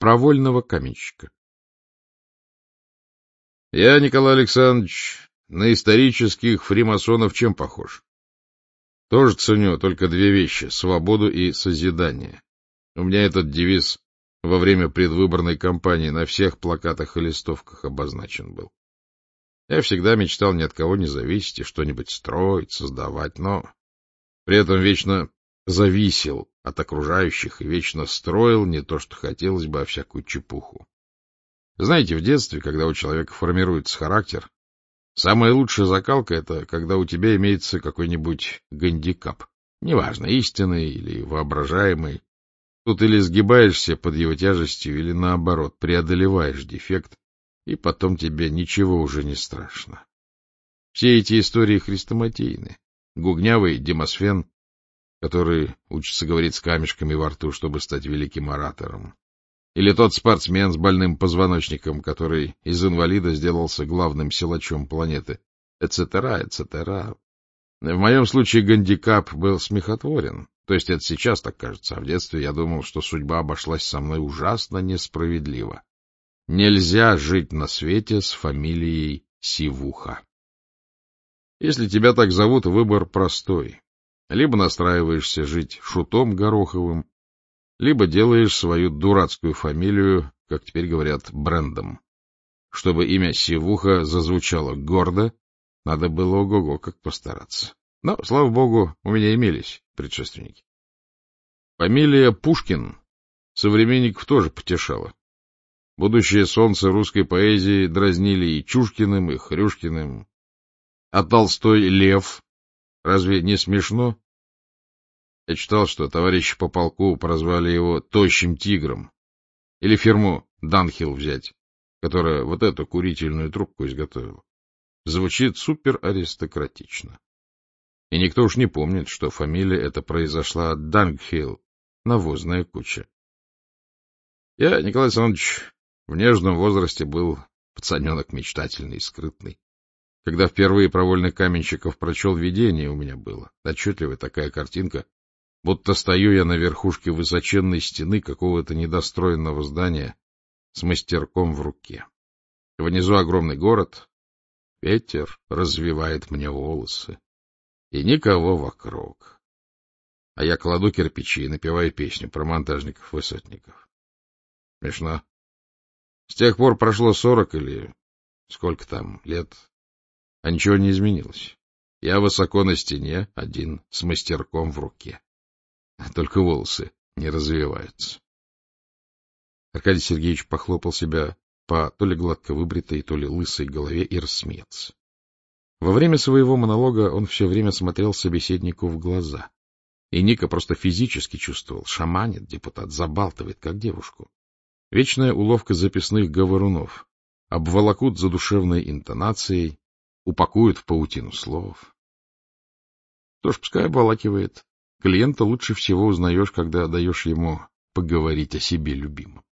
провольного каменщика. Я, Николай Александрович, на исторических фримасонов чем похож? Тоже ценю только две вещи — свободу и созидание. У меня этот девиз во время предвыборной кампании на всех плакатах и листовках обозначен был. Я всегда мечтал ни от кого не зависеть и что-нибудь строить, создавать, но при этом вечно зависел от окружающих и вечно строил не то, что хотелось бы, а всякую чепуху. Знаете, в детстве, когда у человека формируется характер, самая лучшая закалка — это когда у тебя имеется какой-нибудь гандикап. Неважно, истинный или воображаемый. Тут или сгибаешься под его тяжестью, или наоборот, преодолеваешь дефект, и потом тебе ничего уже не страшно. Все эти истории хрестоматийны. Гугнявый Демосфен, который учится говорить с камешками во рту, чтобы стать великим оратором. Или тот спортсмен с больным позвоночником, который из инвалида сделался главным силачом планеты, etc., etc. В моем случае гандикап был смехотворен. То есть это сейчас так кажется, а в детстве я думал, что судьба обошлась со мной ужасно несправедливо. Нельзя жить на свете с фамилией Сивуха. Если тебя так зовут, выбор простой. Либо настраиваешься жить Шутом Гороховым, либо делаешь свою дурацкую фамилию, как теперь говорят, брендом. Чтобы имя Сивуха зазвучало гордо, надо было ого-го как постараться. Но, слава богу, у меня имелись предшественники. Фамилия Пушкин современников тоже потешала. Будущее солнце русской поэзии дразнили и Чушкиным, и Хрюшкиным. А Толстой — Лев. Разве не смешно? Я читал, что товарищи по полку прозвали его «тощим тигром». Или фирму «Данхилл» взять, которая вот эту курительную трубку изготовила. Звучит супераристократично. И никто уж не помнит, что фамилия эта произошла от Дангхилл, навозная куча. Я, Николай Александрович, в нежном возрасте был пацаненок мечтательный и скрытный. Когда впервые про вольных каменщиков прочел видение, у меня было отчетливая такая картинка, будто стою я на верхушке высоченной стены какого-то недостроенного здания с мастерком в руке. Внизу огромный город, ветер развивает мне волосы. И никого вокруг. А я кладу кирпичи и напеваю песню про монтажников-высотников. Смешно. С тех пор прошло 40 или сколько там лет, а ничего не изменилось. Я высоко на стене, один, с мастерком в руке. Только волосы не развиваются. Аркадий Сергеевич похлопал себя по то ли гладко выбритой, то ли лысой голове и рассмеялся. Во время своего монолога он все время смотрел собеседнику в глаза. И Ника просто физически чувствовал, шаманит депутат, забалтывает, как девушку. Вечная уловка записных говорунов. Обволокут задушевной интонацией, упакуют в паутину слов. Что ж, пускай обволакивает. Клиента лучше всего узнаешь, когда даешь ему поговорить о себе любимом.